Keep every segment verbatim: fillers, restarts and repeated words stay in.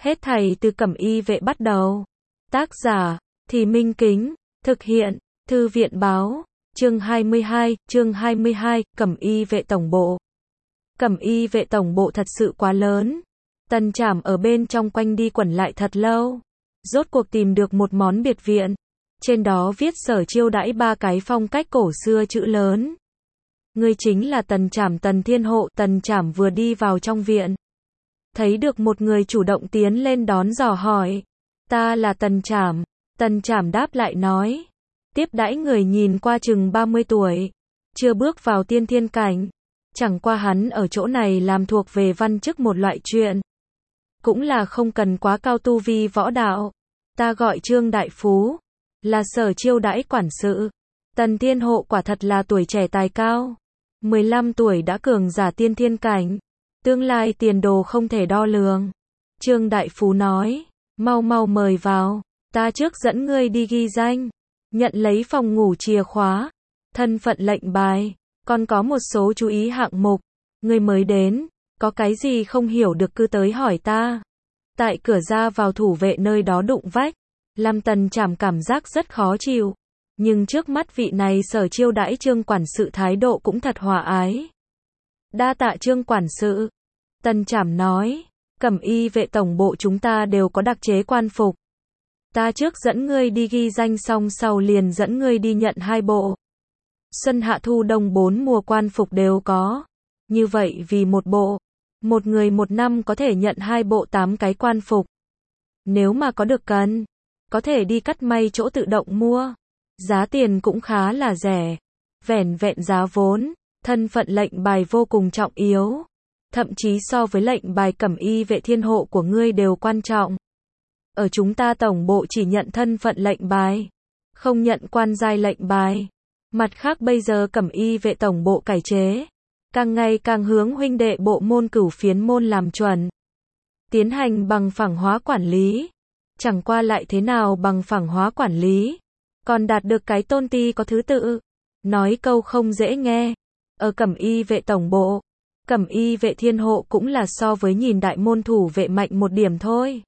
Hết thảy từ Cẩm Y vệ bắt đầu. Tác giả, Thì Minh Kính, thực hiện, Thư viện báo, chương hai mươi hai, chương hai mươi hai, Cẩm Y vệ tổng bộ. Cẩm Y vệ tổng bộ thật sự quá lớn. Tần Trảm ở bên trong quanh đi quẩn lại thật lâu. Rốt cuộc tìm được một món biệt viện. Trên đó viết Sở chiêu đãi ba cái phong cách cổ xưa chữ lớn. Người chính là Tần Trảm Tần Thiên Hộ. Tần Trảm vừa đi vào trong viện. Thấy được một người chủ động tiến lên đón dò hỏi. Ta là Tần Trảm. Tần Trảm đáp lại nói. Tiếp đãi người nhìn qua chừng ba mươi tuổi. Chưa bước vào tiên thiên cảnh. Chẳng qua hắn ở chỗ này làm thuộc về văn chức một loại chuyện. Cũng là không cần quá cao tu vi võ đạo. Ta gọi Trương Đại Phú. Là Sở chiêu đãi quản sự. Tần Thiên Hộ quả thật là tuổi trẻ tài cao. mười lăm tuổi đã cường giả tiên thiên cảnh. Tương lai tiền đồ không thể đo lường. Trương Đại Phú nói. Mau mau mời vào. Ta trước dẫn ngươi đi ghi danh. Nhận lấy phòng ngủ chìa khóa. Thân phận lệnh bài. Còn có một số chú ý hạng mục. Ngươi mới đến. Có cái gì không hiểu được cứ tới hỏi ta. Tại cửa ra vào thủ vệ nơi đó đụng vách. Làm Tần Trảm cảm giác rất khó chịu. Nhưng trước mắt vị này Sở chiêu đãi Trương quản sự thái độ cũng thật hòa ái. Đa tạ Trương quản sự. Tần Trảm nói. Cẩm Y vệ tổng bộ chúng ta đều có đặc chế quan phục. Ta trước dẫn ngươi đi ghi danh xong sau liền dẫn ngươi đi nhận hai bộ. Xuân hạ thu đông bốn mùa quan phục đều có. Như vậy vì một bộ. Một người một năm có thể nhận hai bộ tám cái quan phục. Nếu mà có được cần. Có thể đi cắt may chỗ tự động mua. Giá tiền cũng khá là rẻ. Vẻn vẹn giá vốn. Thân phận lệnh bài vô cùng trọng yếu. Thậm chí so với lệnh bài Cẩm Y vệ Thiên Hộ của ngươi đều quan trọng. Ở chúng ta tổng bộ chỉ nhận thân phận lệnh bài. Không nhận quan giai lệnh bài. Mặt khác bây giờ Cẩm Y vệ tổng bộ cải chế. Càng ngày càng hướng huynh đệ bộ môn cửu phiến môn làm chuẩn. Tiến hành bằng phẳng hóa quản lý. Chẳng qua lại thế nào bằng phẳng hóa quản lý. Còn đạt được cái tôn ti có thứ tự. Nói câu không dễ nghe. Ở Cẩm Y vệ tổng bộ. Cẩm Y vệ Thiên Hộ cũng là so với nhìn đại môn thủ vệ mạnh một điểm thôi.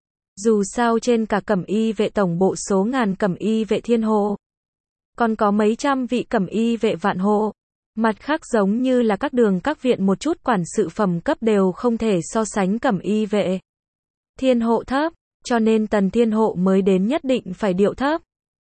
Dù sao trên cả Cẩm Y vệ tổng bộ số ngàn Cẩm Y vệ Thiên Hộ. Còn có mấy trăm vị Cẩm Y vệ Vạn Hộ. Mặt khác giống như là các đường các viện một chút quản sự phẩm cấp đều không thể so sánh Cẩm Y vệ Thiên Hộ thấp. Cho nên Tần Thiên Hộ mới đến nhất định phải điệu thấp.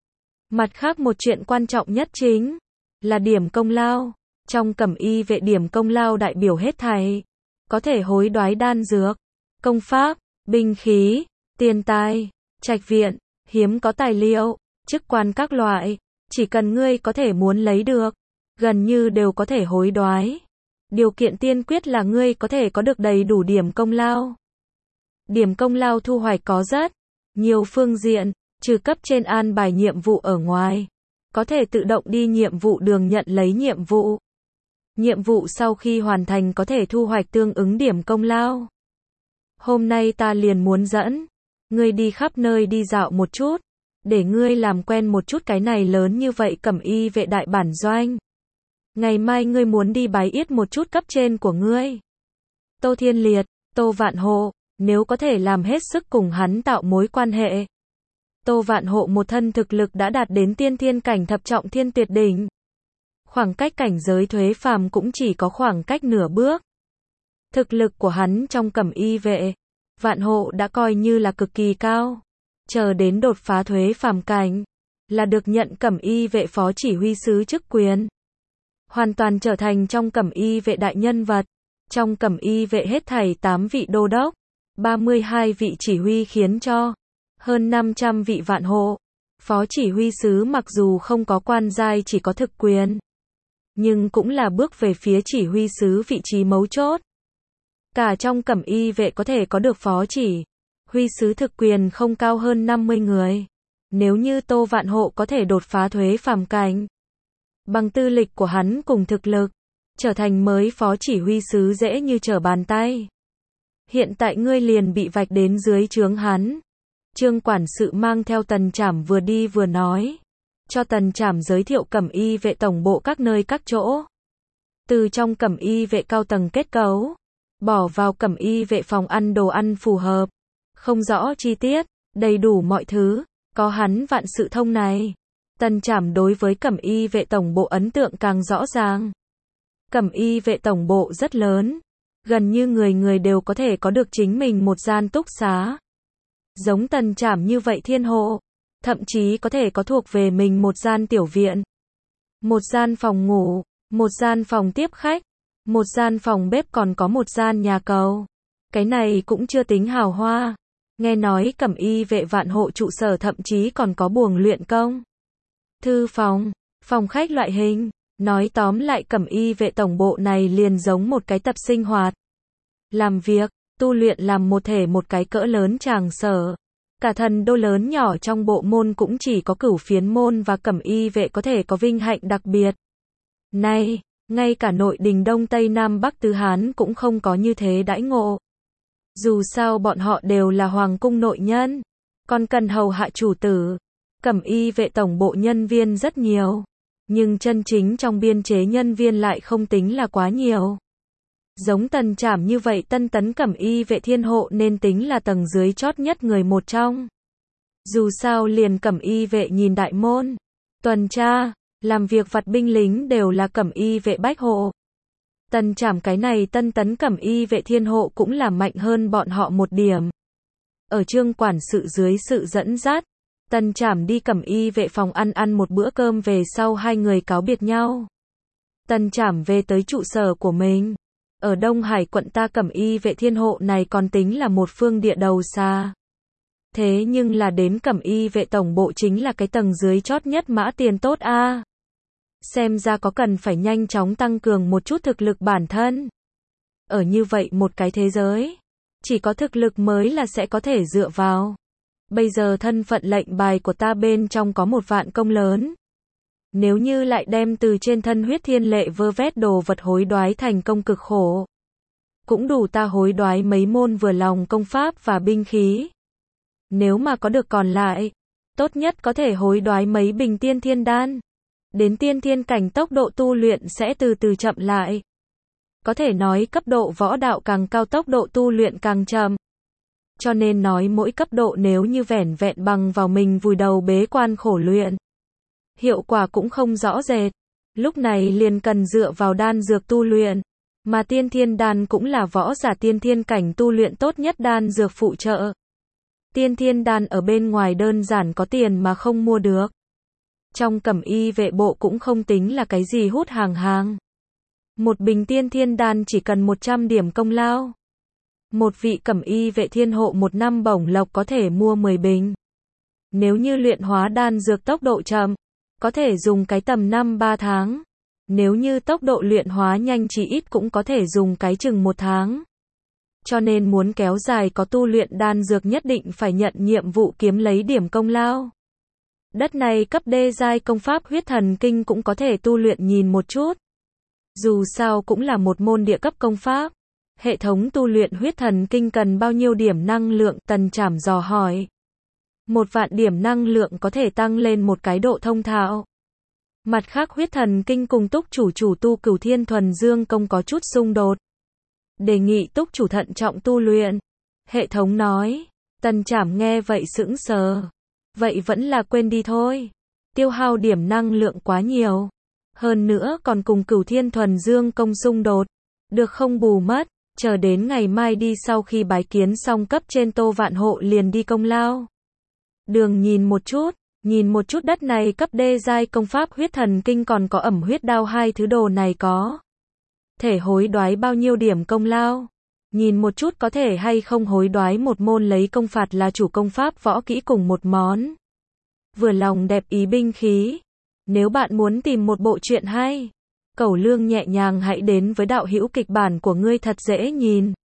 Mặt khác một chuyện quan trọng nhất chính là điểm công lao. Trong Cẩm Y vệ điểm công lao đại biểu hết thảy. Có thể hối đoái đan dược, công pháp, binh khí, tiền tài, trạch viện, hiếm có tài liệu, chức quan các loại. Chỉ cần ngươi có thể muốn lấy được, gần như đều có thể hối đoái. Điều kiện tiên quyết là ngươi có thể có được đầy đủ điểm công lao. Điểm công lao thu hoạch có rất nhiều phương diện, trừ cấp trên an bài nhiệm vụ ở ngoài. Có thể tự động đi nhiệm vụ đường nhận lấy nhiệm vụ. Nhiệm vụ sau khi hoàn thành có thể thu hoạch tương ứng điểm công lao. Hôm nay ta liền muốn dẫn ngươi đi khắp nơi đi dạo một chút. Để ngươi làm quen một chút cái này lớn như vậy Cẩm Y vệ đại bản doanh. Ngày mai ngươi muốn đi bái yết một chút cấp trên của ngươi. Tô Thiên Liệt, Tô Vạn Hộ, nếu có thể làm hết sức cùng hắn tạo mối quan hệ. Tô Vạn Hộ một thân thực lực đã đạt đến tiên thiên cảnh thập trọng thiên tuyệt đỉnh. Khoảng cách cảnh giới thuế phàm cũng chỉ có khoảng cách nửa bước. Thực lực của hắn trong Cẩm Y vệ Vạn Hộ đã coi như là cực kỳ cao. Chờ đến đột phá thuế phàm cảnh, là được nhận Cẩm Y vệ phó chỉ huy sứ chức quyền. Hoàn toàn trở thành trong Cẩm Y vệ đại nhân vật. Trong Cẩm Y vệ hết thảy tám vị đô đốc, ba mươi hai vị chỉ huy khiến cho hơn năm trăm vị vạn hộ. Phó chỉ huy sứ mặc dù không có quan giai chỉ có thực quyền, nhưng cũng là bước về phía chỉ huy sứ vị trí mấu chốt. Cả trong Cẩm Y vệ có thể có được phó chỉ huy sứ thực quyền không cao hơn năm mươi người. Nếu như Tô Vạn Hộ có thể đột phá thuế phàm cảnh, bằng tư lịch của hắn cùng thực lực, trở thành mới phó chỉ huy sứ dễ như trở bàn tay. Hiện tại ngươi liền bị vạch đến dưới trướng hắn. Trương quản sự mang theo Tần Trảm vừa đi vừa nói. Cho Tần Trảm giới thiệu Cẩm Y vệ tổng bộ các nơi các chỗ. Từ trong Cẩm Y vệ cao tầng kết cấu, bỏ vào Cẩm Y vệ phòng ăn đồ ăn phù hợp. không rõ chi tiết, đầy đủ mọi thứ, có hắn vạn sự thông này. Tần Trảm đối với Cẩm Y vệ tổng bộ ấn tượng càng rõ ràng. Cẩm Y vệ tổng bộ rất lớn, gần như người người đều có thể có được chính mình một gian túc xá. Giống Tần Trảm như vậy thiên hộ, thậm chí có thể có thuộc về mình một gian tiểu viện, một gian phòng ngủ, một gian phòng tiếp khách, một gian phòng bếp, còn có một gian nhà cầu. Cái này cũng chưa tính hào hoa. Nghe nói Cẩm Y vệ vạn hộ trụ sở thậm chí còn có buồng luyện công, thư phòng, phòng khách loại hình. Nói tóm lại Cẩm Y vệ tổng bộ này liền giống một cái tập sinh hoạt, làm việc, tu luyện làm một thể một cái cỡ lớn tràng sở. Cả thần đô lớn nhỏ trong bộ môn cũng chỉ có Cửu Phiến môn và Cẩm Y vệ có thể có vinh hạnh đặc biệt này, ngay cả nội đình Đông Tây Nam Bắc Tứ Hán cũng không có như thế đãi ngộ. Dù sao bọn họ đều là hoàng cung nội nhân, còn cần hầu hạ chủ tử. Cẩm Y vệ tổng bộ nhân viên rất nhiều, nhưng chân chính trong biên chế nhân viên lại không tính là quá nhiều. Giống Tần Trảm như vậy tân tấn Cẩm Y vệ thiên hộ nên tính là tầng dưới chót nhất người một trong. Dù sao liền Cẩm Y vệ nhìn đại môn, tuần tra, làm việc vặt binh lính đều là Cẩm Y vệ bách hộ. Tần Trảm cái này tân tấn Cẩm Y vệ thiên hộ cũng là mạnh hơn bọn họ một điểm. Ở Trương quản sự dưới sự dẫn dắt, Tần Trảm đi Cẩm Y vệ phòng ăn ăn một bữa cơm về sau hai người cáo biệt nhau. Tần Trảm về tới trụ sở của mình. Ở Đông Hải quận ta Cẩm Y vệ thiên hộ này còn tính là một phương địa đầu xa. Thế nhưng là đến Cẩm Y vệ tổng bộ chính là cái tầng dưới chót nhất mã tiền tốt a. À. Xem ra có cần phải nhanh chóng tăng cường một chút thực lực bản thân. Ở như vậy một cái thế giới, chỉ có thực lực mới là sẽ có thể dựa vào. Bây giờ thân phận lệnh bài của ta bên trong có một vạn công lớn. Nếu như lại đem từ trên thân huyết thiên lệ vơ vét đồ vật hối đoái thành công cực khổ, cũng đủ ta hối đoái mấy môn vừa lòng công pháp và binh khí. Nếu mà có được còn lại, tốt nhất có thể hối đoái mấy bình tiên thiên đan. Đến tiên thiên cảnh tốc độ tu luyện sẽ từ từ chậm lại. Có thể nói cấp độ võ đạo càng cao tốc độ tu luyện càng chậm. Cho nên nói mỗi cấp độ nếu như vẻn vẹn bằng vào mình vùi đầu bế quan khổ luyện, hiệu quả cũng không rõ rệt. Lúc này liền cần dựa vào đan dược tu luyện. Mà tiên thiên đan cũng là võ giả tiên thiên cảnh tu luyện tốt nhất đan dược phụ trợ. Tiên thiên đan ở bên ngoài đơn giản có tiền mà không mua được. Trong Cẩm Y vệ bộ cũng không tính là cái gì hút hàng hàng. Một bình tiên thiên đan chỉ cần một trăm điểm công lao. Một vị Cẩm Y vệ thiên hộ một năm bổng lộc có thể mua mười bình. Nếu như luyện hóa đan dược tốc độ chậm, có thể dùng cái tầm năm ba tháng. Nếu như tốc độ luyện hóa nhanh chỉ ít cũng có thể dùng cái chừng một tháng. Cho nên muốn kéo dài có tu luyện đan dược nhất định phải nhận nhiệm vụ kiếm lấy điểm công lao. Đất này cấp đê giai công pháp huyết thần kinh cũng có thể tu luyện nhìn một chút. Dù sao cũng là một môn địa cấp công pháp. Hệ thống tu luyện huyết thần kinh cần bao nhiêu điểm năng lượng? Tần Trảm dò hỏi. Một vạn điểm năng lượng có thể tăng lên một cái độ thông thạo. Mặt khác huyết thần kinh cùng túc chủ chủ tu Cửu Thiên Thuần Dương công có chút xung đột. Đề nghị túc chủ thận trọng tu luyện. Hệ thống nói. Tần Trảm nghe vậy sững sờ. Vậy vẫn là quên đi thôi. Tiêu hao điểm năng lượng quá nhiều. Hơn nữa còn cùng Cửu Thiên Thuần Dương công xung đột. Được không bù mất. Chờ đến ngày mai đi, sau khi bái kiến xong cấp trên Tô Vạn Hộ liền đi công lao. Đường nhìn một chút. Nhìn một chút đất này cấp đê giai công pháp huyết thần kinh còn có ẩm huyết đao, hai thứ đồ này có thể hối đoái bao nhiêu điểm công lao. Nhìn một chút có thể hay không hối đoái một môn lấy công phạt là chủ công pháp võ kỹ cùng một món vừa lòng đẹp ý binh khí. Nếu bạn muốn tìm một bộ truyện hay, cẩu lương nhẹ nhàng, hãy đến với Đạo Hữu Kịch Bản của ngươi thật dễ nhìn.